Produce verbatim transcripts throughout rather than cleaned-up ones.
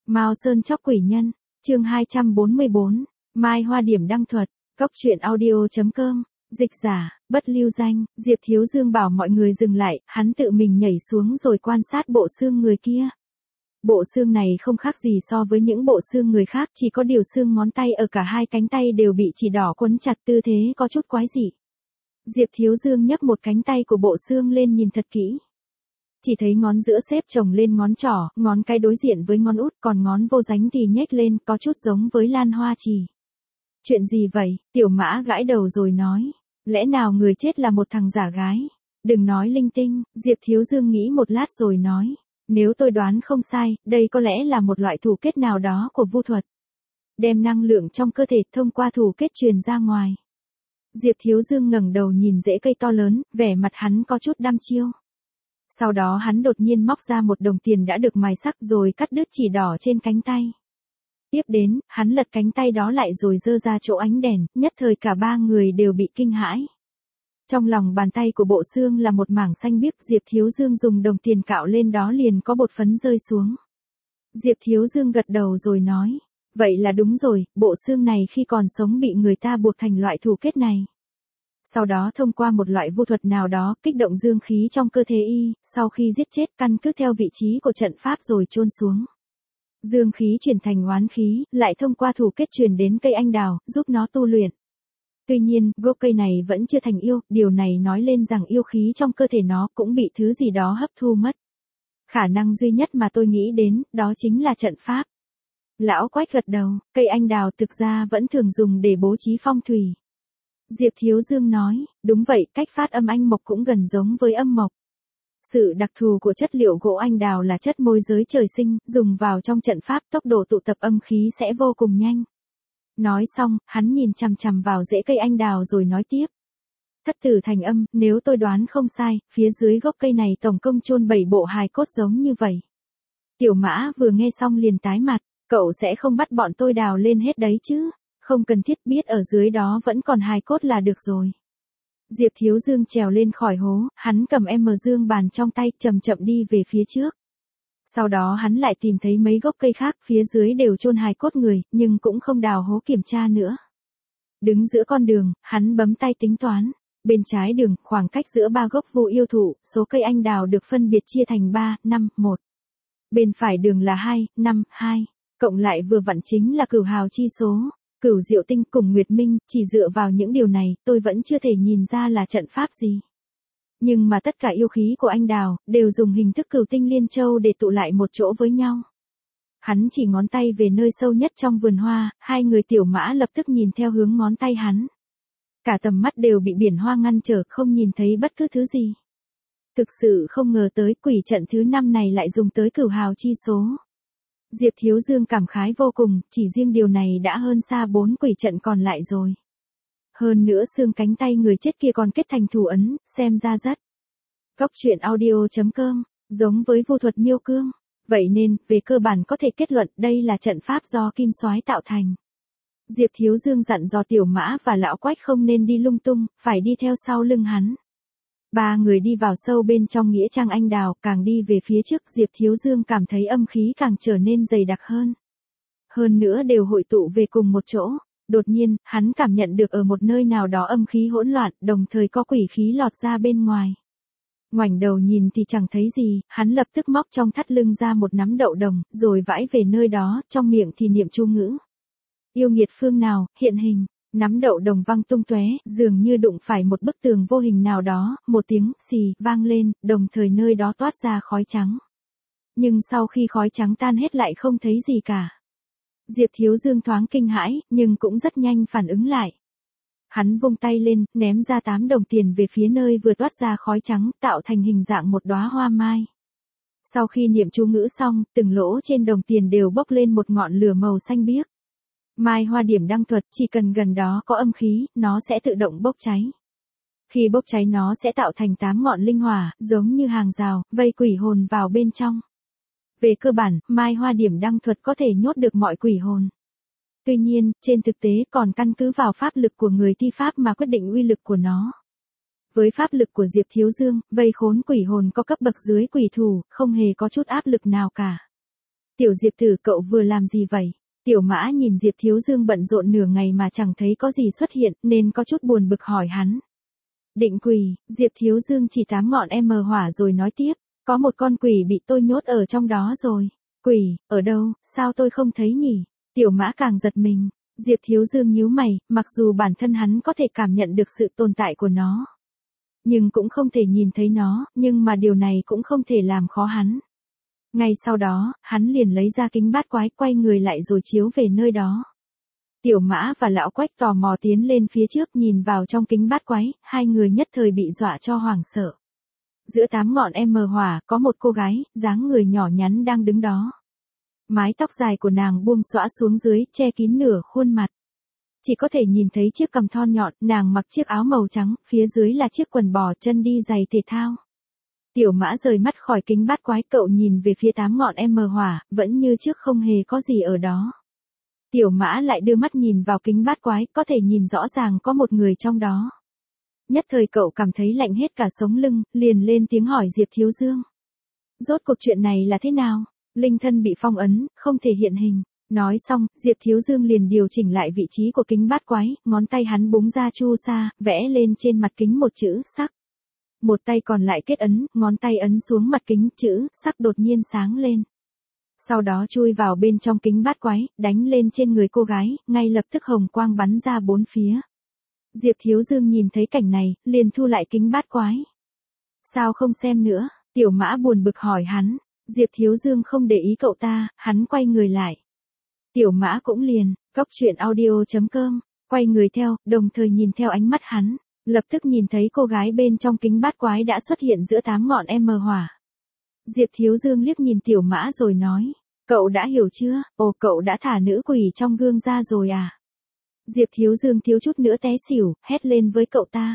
Mao Sơn chóc quỷ nhân, chương hai trăm bốn mươi bốn, Mai Hoa điểm đăng thuật, cốc truyện audio.com, dịch giả, bất lưu danh, Diệp Thiếu Dương bảo mọi người dừng lại, hắn tự mình nhảy xuống rồi quan sát bộ xương người kia. Bộ xương này không khác gì so với những bộ xương người khác, chỉ có điều xương ngón tay ở cả hai cánh tay đều bị chỉ đỏ quấn chặt, tư thế có chút quái dị. Diệp Thiếu Dương nhấc một cánh tay của bộ xương lên nhìn thật kỹ. Chỉ thấy ngón giữa xếp chồng lên ngón trỏ, ngón cái đối diện với ngón út, còn ngón vô ránh thì nhếch lên, có chút giống với lan hoa trì. Chuyện gì vậy? Tiểu Mã gãi đầu rồi nói. Lẽ nào người chết là một thằng giả gái? Đừng nói linh tinh, Diệp Thiếu Dương nghĩ một lát rồi nói. Nếu tôi đoán không sai, đây có lẽ là một loại thủ kết nào đó của vu thuật. Đem năng lượng trong cơ thể thông qua thủ kết truyền ra ngoài. Diệp Thiếu Dương ngẩng đầu nhìn rễ cây to lớn, vẻ mặt hắn có chút đăm chiêu. Sau đó hắn đột nhiên móc ra một đồng tiền đã được mài sắc rồi cắt đứt chỉ đỏ trên cánh tay. Tiếp đến, hắn lật cánh tay đó lại rồi giơ ra chỗ ánh đèn, nhất thời cả ba người đều bị kinh hãi. Trong lòng bàn tay của bộ xương là một mảng xanh biếc, Diệp Thiếu Dương dùng đồng tiền cạo lên đó liền có bột phấn rơi xuống. Diệp Thiếu Dương gật đầu rồi nói, vậy là đúng rồi, bộ xương này khi còn sống bị người ta buộc thành loại thủ kết này. Sau đó thông qua một loại vu thuật nào đó, kích động dương khí trong cơ thể y, sau khi giết chết căn cứ theo vị trí của trận pháp rồi chôn xuống. Dương khí chuyển thành oán khí, lại thông qua thủ kết truyền đến cây anh đào, giúp nó tu luyện. Tuy nhiên, gốc cây này vẫn chưa thành yêu, điều này nói lên rằng yêu khí trong cơ thể nó cũng bị thứ gì đó hấp thu mất. Khả năng duy nhất mà tôi nghĩ đến, đó chính là trận pháp. Lão Quách gật đầu, cây anh đào thực ra vẫn thường dùng để bố trí phong thủy. Diệp Thiếu Dương nói, đúng vậy, cách phát âm anh mộc cũng gần giống với âm mộc. Sự đặc thù của chất liệu gỗ anh đào là chất môi giới trời sinh, dùng vào trong trận pháp tốc độ tụ tập âm khí sẽ vô cùng nhanh. Nói xong, hắn nhìn chằm chằm vào rễ cây anh đào rồi nói tiếp. Thất tử thành âm, nếu tôi đoán không sai, phía dưới gốc cây này tổng công chôn bảy bộ hài cốt giống như vậy. Tiểu Mã vừa nghe xong liền tái mặt, cậu sẽ không bắt bọn tôi đào lên hết đấy chứ, không cần thiết, biết ở dưới đó vẫn còn hài cốt là được rồi. Diệp Thiếu Dương trèo lên khỏi hố, hắn cầm em dương bàn trong tay, chậm chậm đi về phía trước. Sau đó hắn lại tìm thấy mấy gốc cây khác, phía dưới đều chôn hài cốt người, nhưng cũng không đào hố kiểm tra nữa. Đứng giữa con đường, hắn bấm tay tính toán. Bên trái đường, khoảng cách giữa ba gốc vu yêu thụ, số cây anh đào được phân biệt chia thành ba, năm, một. Bên phải đường là hai, năm, hai. Cộng lại vừa vặn chính là cửu hào chi số. Cửu Diệu Tinh cùng Nguyệt Minh, chỉ dựa vào những điều này, tôi vẫn chưa thể nhìn ra là trận pháp gì. Nhưng mà tất cả yêu khí của anh đào, đều dùng hình thức cửu tinh liên châu để tụ lại một chỗ với nhau. Hắn chỉ ngón tay về nơi sâu nhất trong vườn hoa, hai người Tiểu Mã lập tức nhìn theo hướng ngón tay hắn. Cả tầm mắt đều bị biển hoa ngăn trở, không nhìn thấy bất cứ thứ gì. Thực sự không ngờ tới quỷ trận thứ năm này lại dùng tới cửu hào chi số. Diệp Thiếu Dương cảm khái vô cùng, chỉ riêng điều này đã hơn xa bốn quỷ trận còn lại rồi. Hơn nữa xương cánh tay người chết kia còn kết thành thủ ấn, xem ra rất. Cốc truyện audio.com, giống với vu thuật miêu cương. Vậy nên, về cơ bản có thể kết luận đây là trận pháp do kim soái tạo thành. Diệp Thiếu Dương dặn dò Tiểu Mã và Lão Quách không nên đi lung tung, phải đi theo sau lưng hắn. Ba người đi vào sâu bên trong nghĩa trang anh đào, càng đi về phía trước Diệp Thiếu Dương cảm thấy âm khí càng trở nên dày đặc hơn. Hơn nữa đều hội tụ về cùng một chỗ. Đột nhiên, hắn cảm nhận được ở một nơi nào đó âm khí hỗn loạn, đồng thời có quỷ khí lọt ra bên ngoài. Ngoảnh đầu nhìn thì chẳng thấy gì, hắn lập tức móc trong thắt lưng ra một nắm đậu đồng, rồi vãi về nơi đó, trong miệng thì niệm chú ngữ. Yêu nghiệt phương nào, hiện hình. Nắm đậu đồng văng tung tóe, dường như đụng phải một bức tường vô hình nào đó, một tiếng xì vang lên, đồng thời nơi đó toát ra khói trắng. Nhưng sau khi khói trắng tan hết lại không thấy gì cả. Diệp Thiếu Dương thoáng kinh hãi, nhưng cũng rất nhanh phản ứng lại. Hắn vung tay lên, ném ra tám đồng tiền về phía nơi vừa toát ra khói trắng, tạo thành hình dạng một đóa hoa mai. Sau khi niệm chú ngữ xong, từng lỗ trên đồng tiền đều bốc lên một ngọn lửa màu xanh biếc. Mai Hoa điểm đăng thuật, chỉ cần gần đó có âm khí, nó sẽ tự động bốc cháy. Khi bốc cháy nó sẽ tạo thành tám ngọn linh hỏa, giống như hàng rào, vây quỷ hồn vào bên trong. Về cơ bản, Mai Hoa điểm đăng thuật có thể nhốt được mọi quỷ hồn. Tuy nhiên, trên thực tế còn căn cứ vào pháp lực của người thi pháp mà quyết định uy lực của nó. Với pháp lực của Diệp Thiếu Dương, vây khốn quỷ hồn có cấp bậc dưới quỷ thủ, không hề có chút áp lực nào cả. Tiểu Diệp tử cậu vừa làm gì vậy? Tiểu Mã nhìn Diệp Thiếu Dương bận rộn nửa ngày mà chẳng thấy có gì xuất hiện nên có chút buồn bực hỏi hắn. Định quỷ, Diệp Thiếu Dương chỉ tám ngọn em hỏa rồi nói tiếp, có một con quỷ bị tôi nhốt ở trong đó rồi. Quỷ, ở đâu, sao tôi không thấy nhỉ? Tiểu Mã càng giật mình, Diệp Thiếu Dương nhíu mày, mặc dù bản thân hắn có thể cảm nhận được sự tồn tại của nó. Nhưng cũng không thể nhìn thấy nó, nhưng mà điều này cũng không thể làm khó hắn. Ngay sau đó, hắn liền lấy ra kính bát quái quay người lại rồi chiếu về nơi đó. Tiểu Mã và Lão Quách tò mò tiến lên phía trước nhìn vào trong kính bát quái, hai người nhất thời bị dọa cho hoảng sợ. Giữa tám ngọn em hỏa có một cô gái, dáng người nhỏ nhắn đang đứng đó. Mái tóc dài của nàng buông xõa xuống dưới, che kín nửa khuôn mặt. Chỉ có thể nhìn thấy chiếc cằm thon nhọn, nàng mặc chiếc áo màu trắng, phía dưới là chiếc quần bò, chân đi giày thể thao. Tiểu Mã rời mắt khỏi kính bát quái, cậu nhìn về phía tám ngọn em hỏa, vẫn như trước không hề có gì ở đó. Tiểu Mã lại đưa mắt nhìn vào kính bát quái, có thể nhìn rõ ràng có một người trong đó. Nhất thời cậu cảm thấy lạnh hết cả sống lưng, liền lên tiếng hỏi Diệp Thiếu Dương. Rốt cuộc chuyện này là thế nào? Linh thân bị phong ấn, không thể hiện hình. Nói xong, Diệp Thiếu Dương liền điều chỉnh lại vị trí của kính bát quái, ngón tay hắn búng ra chu sa, vẽ lên trên mặt kính một chữ sắc. Một tay còn lại kết ấn, ngón tay ấn xuống mặt kính, chữ sắc đột nhiên sáng lên. Sau đó chui vào bên trong kính bát quái, đánh lên trên người cô gái, ngay lập tức hồng quang bắn ra bốn phía. Diệp Thiếu Dương nhìn thấy cảnh này, liền thu lại kính bát quái. Sao không xem nữa? Tiểu Mã buồn bực hỏi hắn. Diệp Thiếu Dương không để ý cậu ta, hắn quay người lại. Tiểu Mã cũng liền, cốc truyện audio chấm com, quay người theo, đồng thời nhìn theo ánh mắt hắn, lập tức nhìn thấy cô gái bên trong kính bát quái đã xuất hiện giữa tám ngọn em hỏa. Diệp Thiếu Dương liếc nhìn Tiểu Mã rồi nói, cậu đã hiểu chưa, ồ cậu đã thả nữ quỷ trong gương ra rồi à? Diệp Thiếu Dương thiếu chút nữa té xỉu, hét lên với cậu ta.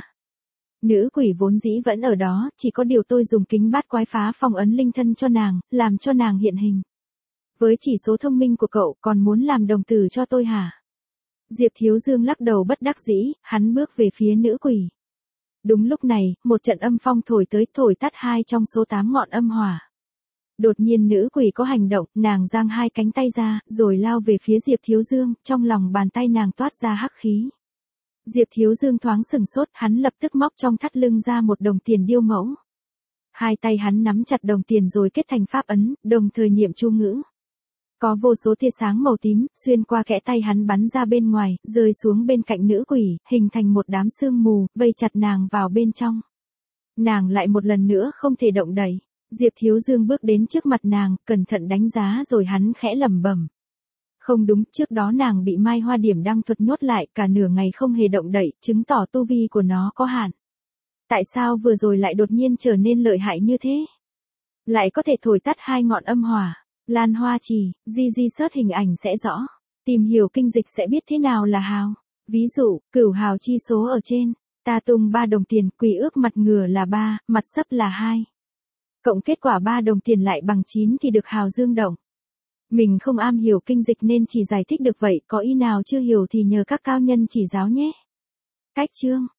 Nữ quỷ vốn dĩ vẫn ở đó, chỉ có điều tôi dùng kính bát quái phá phong ấn linh thân cho nàng, làm cho nàng hiện hình. Với chỉ số thông minh của cậu còn muốn làm đồng tử cho tôi hả? Diệp Thiếu Dương lắc đầu bất đắc dĩ, hắn bước về phía nữ quỷ. Đúng lúc này, một trận âm phong thổi tới, thổi tắt hai trong số tám ngọn âm hỏa. Đột nhiên nữ quỷ có hành động, nàng giang hai cánh tay ra, rồi lao về phía Diệp Thiếu Dương, trong lòng bàn tay nàng toát ra hắc khí. Diệp Thiếu Dương thoáng sừng sốt, hắn lập tức móc trong thắt lưng ra một đồng tiền điêu mẫu. Hai tay hắn nắm chặt đồng tiền rồi kết thành pháp ấn, đồng thời niệm chú ngữ. Có vô số tia sáng màu tím, xuyên qua kẽ tay hắn bắn ra bên ngoài, rơi xuống bên cạnh nữ quỷ, hình thành một đám sương mù, vây chặt nàng vào bên trong. Nàng lại một lần nữa không thể động đậy. Diệp Thiếu Dương bước đến trước mặt nàng, cẩn thận đánh giá rồi hắn khẽ lẩm bẩm. Không đúng, trước đó nàng bị Mai Hoa Điểm Đăng Thuật nhốt lại cả nửa ngày không hề động đậy, chứng tỏ tu vi của nó có hạn. Tại sao vừa rồi lại đột nhiên trở nên lợi hại như thế? Lại có thể thổi tắt hai ngọn âm hỏa. Lan Hoa Trì, di di search hình ảnh sẽ rõ. Tìm hiểu kinh dịch sẽ biết thế nào là hào. Ví dụ, cửu hào chi số ở trên. Ta tung ba đồng tiền, quỷ ước mặt ngửa là ba, mặt sấp là hai. Cộng kết quả ba đồng tiền lại bằng chín thì được hào dương động. Mình không am hiểu kinh dịch nên chỉ giải thích được vậy, có ý nào chưa hiểu thì nhờ các cao nhân chỉ giáo nhé. Cách chương